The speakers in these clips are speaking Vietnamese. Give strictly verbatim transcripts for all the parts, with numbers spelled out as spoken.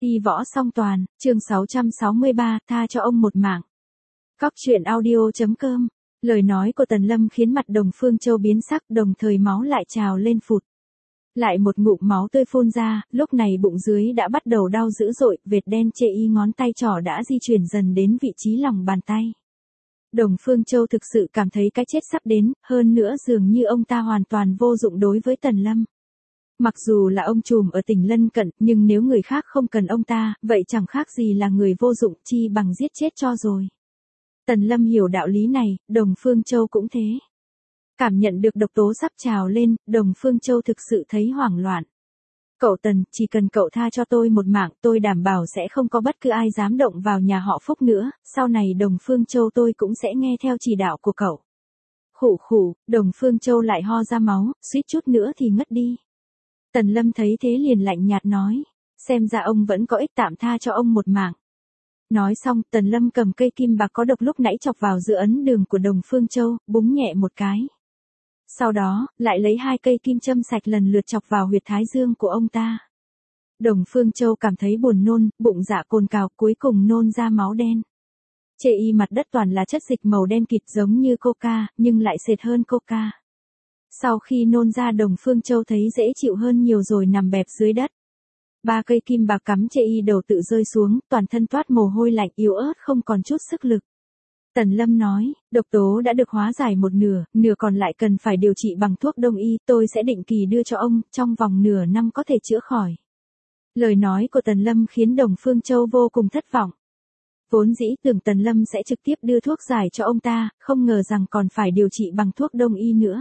Đi võ song toàn, chương sáu trăm sáu mươi ba, tha cho ông một mạng. Cóc truyện audio chấm com. Lời nói của Tần Lâm khiến mặt Đồng Phương Châu biến sắc, đồng thời máu lại trào lên phụt. Lại một ngụm máu tươi phun ra, lúc này bụng dưới đã bắt đầu đau dữ dội, vệt đen chê y ngón tay trỏ đã di chuyển dần đến vị trí lòng bàn tay. Đồng Phương Châu thực sự cảm thấy cái chết sắp đến, hơn nữa dường như ông ta hoàn toàn vô dụng đối với Tần Lâm. Mặc dù là ông trùm ở tỉnh lân cận, nhưng nếu người khác không cần ông ta, vậy chẳng khác gì là người vô dụng, chi bằng giết chết cho rồi. Tần Lâm hiểu đạo lý này, Đồng Phương Châu cũng thế. Cảm nhận được độc tố sắp trào lên, Đồng Phương Châu thực sự thấy hoảng loạn. Cậu Tần, chỉ cần cậu tha cho tôi một mạng, tôi đảm bảo sẽ không có bất cứ ai dám động vào nhà họ Phúc nữa, sau này Đồng Phương Châu tôi cũng sẽ nghe theo chỉ đạo của cậu. Khụ khụ, Đồng Phương Châu lại ho ra máu, suýt chút nữa thì ngất đi. Tần Lâm thấy thế liền lạnh nhạt nói, xem ra ông vẫn có ích, tạm tha cho ông một mạng. Nói xong, Tần Lâm cầm cây kim bạc có độc lúc nãy chọc vào giữa ấn đường của Đồng Phương Châu, búng nhẹ một cái. Sau đó, lại lấy hai cây kim châm sạch lần lượt chọc vào huyệt thái dương của ông ta. Đồng Phương Châu cảm thấy buồn nôn, bụng dạ cồn cào, cuối cùng nôn ra máu đen. Chê y mặt đất toàn là chất dịch màu đen kịt giống như coca, nhưng lại sệt hơn coca. Sau khi nôn ra, Đồng Phương Châu thấy dễ chịu hơn nhiều rồi nằm bẹp dưới đất. Ba cây kim bạc cắm chê y đầu tự rơi xuống, toàn thân toát mồ hôi lạnh, yếu ớt không còn chút sức lực. Tần Lâm nói, độc tố đã được hóa giải một nửa, nửa còn lại cần phải điều trị bằng thuốc đông y, tôi sẽ định kỳ đưa cho ông, trong vòng nửa năm có thể chữa khỏi. Lời nói của Tần Lâm khiến Đồng Phương Châu vô cùng thất vọng. Vốn dĩ tưởng Tần Lâm sẽ trực tiếp đưa thuốc giải cho ông ta, không ngờ rằng còn phải điều trị bằng thuốc đông y nữa.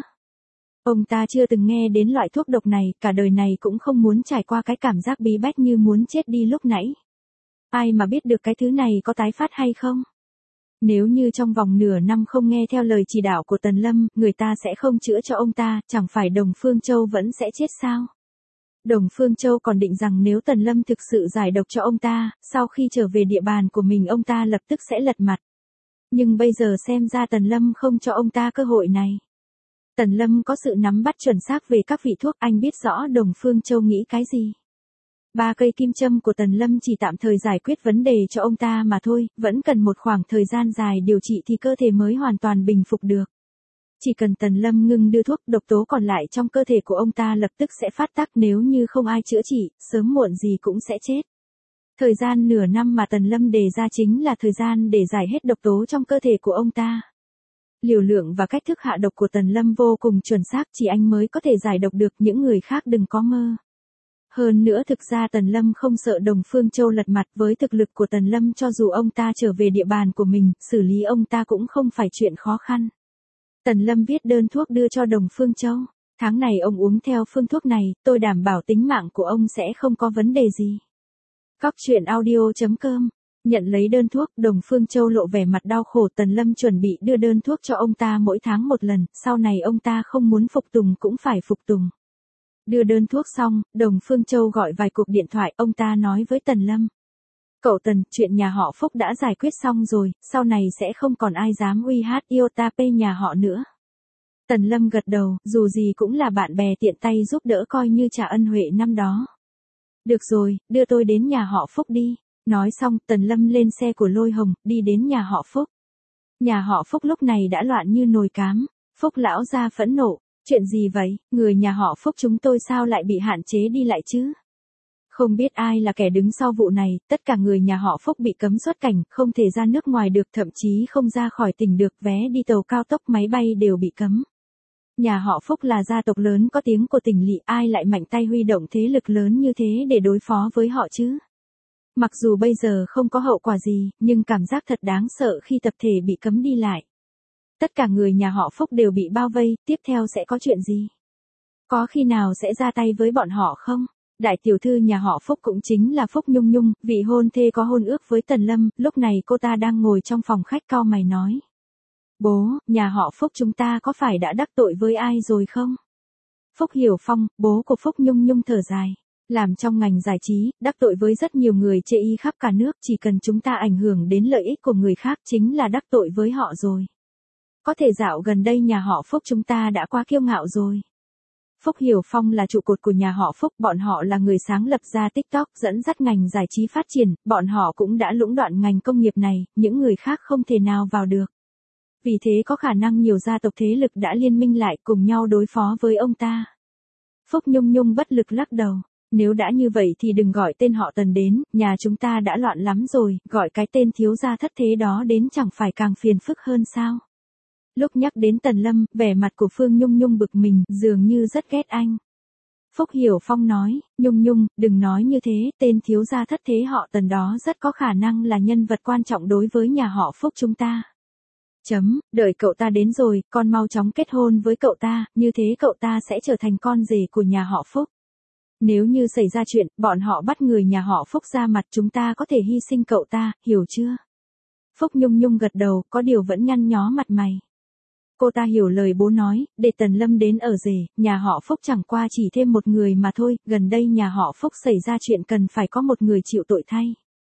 Ông ta chưa từng nghe đến loại thuốc độc này, cả đời này cũng không muốn trải qua cái cảm giác bí bách như muốn chết đi lúc nãy. Ai mà biết được cái thứ này có tái phát hay không? Nếu như trong vòng nửa năm không nghe theo lời chỉ đạo của Tần Lâm, người ta sẽ không chữa cho ông ta, chẳng phải Đồng Phương Châu vẫn sẽ chết sao? Đồng Phương Châu còn định rằng nếu Tần Lâm thực sự giải độc cho ông ta, sau khi trở về địa bàn của mình ông ta lập tức sẽ lật mặt. Nhưng bây giờ xem ra Tần Lâm không cho ông ta cơ hội này. Tần Lâm có sự nắm bắt chuẩn xác về các vị thuốc, anh biết rõ Đồng Phương Châu nghĩ cái gì. Ba cây kim châm của Tần Lâm chỉ tạm thời giải quyết vấn đề cho ông ta mà thôi, vẫn cần một khoảng thời gian dài điều trị thì cơ thể mới hoàn toàn bình phục được. Chỉ cần Tần Lâm ngừng đưa thuốc, độc tố còn lại trong cơ thể của ông ta lập tức sẽ phát tác, nếu như không ai chữa trị, sớm muộn gì cũng sẽ chết. Thời gian nửa năm mà Tần Lâm đề ra chính là thời gian để giải hết độc tố trong cơ thể của ông ta. Liều lượng và cách thức hạ độc của Tần Lâm vô cùng chuẩn xác, chỉ anh mới có thể giải độc được, những người khác đừng có mơ. Hơn nữa thực ra Tần Lâm không sợ Đồng Phương Châu lật mặt, với thực lực của Tần Lâm cho dù ông ta trở về địa bàn của mình, xử lý ông ta cũng không phải chuyện khó khăn. Tần Lâm viết đơn thuốc đưa cho Đồng Phương Châu, tháng này ông uống theo phương thuốc này, tôi đảm bảo tính mạng của ông sẽ không có vấn đề gì. Cóc truyện audio chấm com. Nhận lấy đơn thuốc, Đồng Phương Châu lộ vẻ mặt đau khổ. Tần Lâm chuẩn bị đưa đơn thuốc cho ông ta mỗi tháng một lần, sau này ông ta không muốn phục tùng cũng phải phục tùng. Đưa đơn thuốc xong, Đồng Phương Châu gọi vài cuộc điện thoại, ông ta nói với Tần Lâm. Cậu Tần, chuyện nhà họ Phúc đã giải quyết xong rồi, sau này sẽ không còn ai dám uy hát iota pê nhà họ nữa. Tần Lâm gật đầu, dù gì cũng là bạn bè tiện tay giúp đỡ, coi như trả ân huệ năm đó. Được rồi, đưa tôi đến nhà họ Phúc đi. Nói xong, Tần Lâm lên xe của Lôi Hồng, đi đến nhà họ Phúc. Nhà họ Phúc lúc này đã loạn như nồi cám. Phúc lão gia phẫn nộ, chuyện gì vậy, người nhà họ Phúc chúng tôi sao lại bị hạn chế đi lại chứ? Không biết ai là kẻ đứng sau vụ này, tất cả người nhà họ Phúc bị cấm xuất cảnh, không thể ra nước ngoài được, thậm chí không ra khỏi tỉnh được, vé đi tàu cao tốc máy bay đều bị cấm. Nhà họ Phúc là gia tộc lớn có tiếng của tỉnh lỵ, ai lại mạnh tay huy động thế lực lớn như thế để đối phó với họ chứ? Mặc dù bây giờ không có hậu quả gì, nhưng cảm giác thật đáng sợ khi tập thể bị cấm đi lại. Tất cả người nhà họ Phúc đều bị bao vây, tiếp theo sẽ có chuyện gì? Có khi nào sẽ ra tay với bọn họ không? Đại tiểu thư nhà họ Phúc cũng chính là Phúc Nhung Nhung, vị hôn thê có hôn ước với Tần Lâm, lúc này cô ta đang ngồi trong phòng khách cau mày nói. Bố, nhà họ Phúc chúng ta có phải đã đắc tội với ai rồi không? Phúc Hiểu Phong, bố của Phúc Nhung Nhung thở dài. Làm trong ngành giải trí, đắc tội với rất nhiều người chê y khắp cả nước, chỉ cần chúng ta ảnh hưởng đến lợi ích của người khác chính là đắc tội với họ rồi. Có thể dạo gần đây nhà họ Phúc chúng ta đã quá kiêu ngạo rồi. Phúc Hiểu Phong là trụ cột của nhà họ Phúc, bọn họ là người sáng lập ra TikTok, dẫn dắt ngành giải trí phát triển, bọn họ cũng đã lũng đoạn ngành công nghiệp này, những người khác không thể nào vào được. Vì thế có khả năng nhiều gia tộc thế lực đã liên minh lại cùng nhau đối phó với ông ta. Phúc Nhung Nhung bất lực lắc đầu. Nếu đã như vậy thì đừng gọi tên họ Tần đến, nhà chúng ta đã loạn lắm rồi, gọi cái tên thiếu gia thất thế đó đến chẳng phải càng phiền phức hơn sao. Lúc nhắc đến Tần Lâm, vẻ mặt của Phương Nhung Nhung bực mình, dường như rất ghét anh. Phúc Hiểu Phong nói, Nhung Nhung, đừng nói như thế, tên thiếu gia thất thế họ Tần đó rất có khả năng là nhân vật quan trọng đối với nhà họ Phúc chúng ta. Chấm, đợi cậu ta đến rồi, con mau chóng kết hôn với cậu ta, như thế cậu ta sẽ trở thành con rể của nhà họ Phúc. Nếu như xảy ra chuyện, bọn họ bắt người nhà họ Phúc ra mặt, chúng ta có thể hy sinh cậu ta, hiểu chưa? Phúc Nhung Nhung gật đầu, có điều vẫn nhăn nhó mặt mày. Cô ta hiểu lời bố nói, để Tần Lâm đến ở rể, nhà họ Phúc chẳng qua chỉ thêm một người mà thôi, gần đây nhà họ Phúc xảy ra chuyện cần phải có một người chịu tội thay.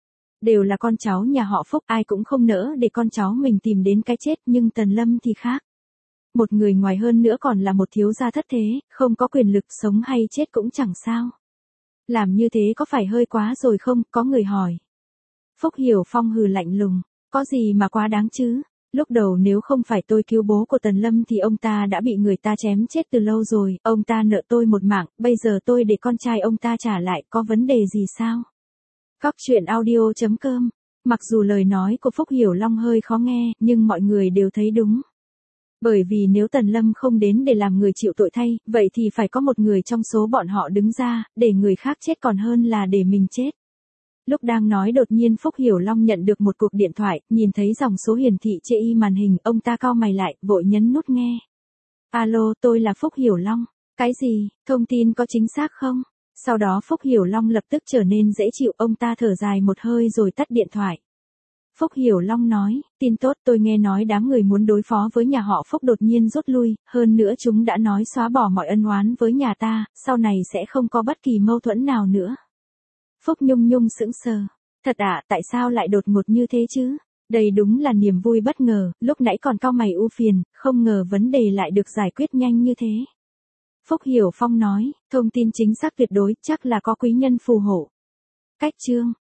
Đều là con cháu nhà họ Phúc, ai cũng không nỡ để con cháu mình tìm đến cái chết, nhưng Tần Lâm thì khác. Một người ngoài hơn nữa còn là một thiếu gia thất thế, không có quyền lực, sống hay chết cũng chẳng sao. Làm như thế có phải hơi quá rồi không, có người hỏi. Phúc Hiểu Phong hừ lạnh lùng, có gì mà quá đáng chứ? Lúc đầu nếu không phải tôi cứu bố của Tần Lâm thì ông ta đã bị người ta chém chết từ lâu rồi, ông ta nợ tôi một mạng, bây giờ tôi để con trai ông ta trả lại, có vấn đề gì sao? Cóc truyện audio chấm com. Mặc dù lời nói của Phúc Hiểu Long hơi khó nghe, nhưng mọi người đều thấy đúng. Bởi vì nếu Tần Lâm không đến để làm người chịu tội thay, vậy thì phải có một người trong số bọn họ đứng ra, để người khác chết còn hơn là để mình chết. Lúc đang nói đột nhiên Phúc Hiểu Long nhận được một cuộc điện thoại, nhìn thấy dòng số hiển thị chê y màn hình, ông ta cau mày lại, vội nhấn nút nghe. Alo, tôi là Phúc Hiểu Long. Cái gì, thông tin có chính xác không? Sau đó Phúc Hiểu Long lập tức trở nên dễ chịu, ông ta thở dài một hơi rồi tắt điện thoại. Phúc Hiểu Long nói, tin tốt, tôi nghe nói đám người muốn đối phó với nhà họ Phúc đột nhiên rút lui, hơn nữa chúng đã nói xóa bỏ mọi ân oán với nhà ta, sau này sẽ không có bất kỳ mâu thuẫn nào nữa. Phúc Nhung Nhung sững sờ. Thật ạ, tại sao lại đột ngột như thế chứ? Đây đúng là niềm vui bất ngờ, lúc nãy còn cau mày u phiền, không ngờ vấn đề lại được giải quyết nhanh như thế. Phúc Hiểu Phong nói, thông tin chính xác tuyệt đối, chắc là có quý nhân phù hộ. Cách chương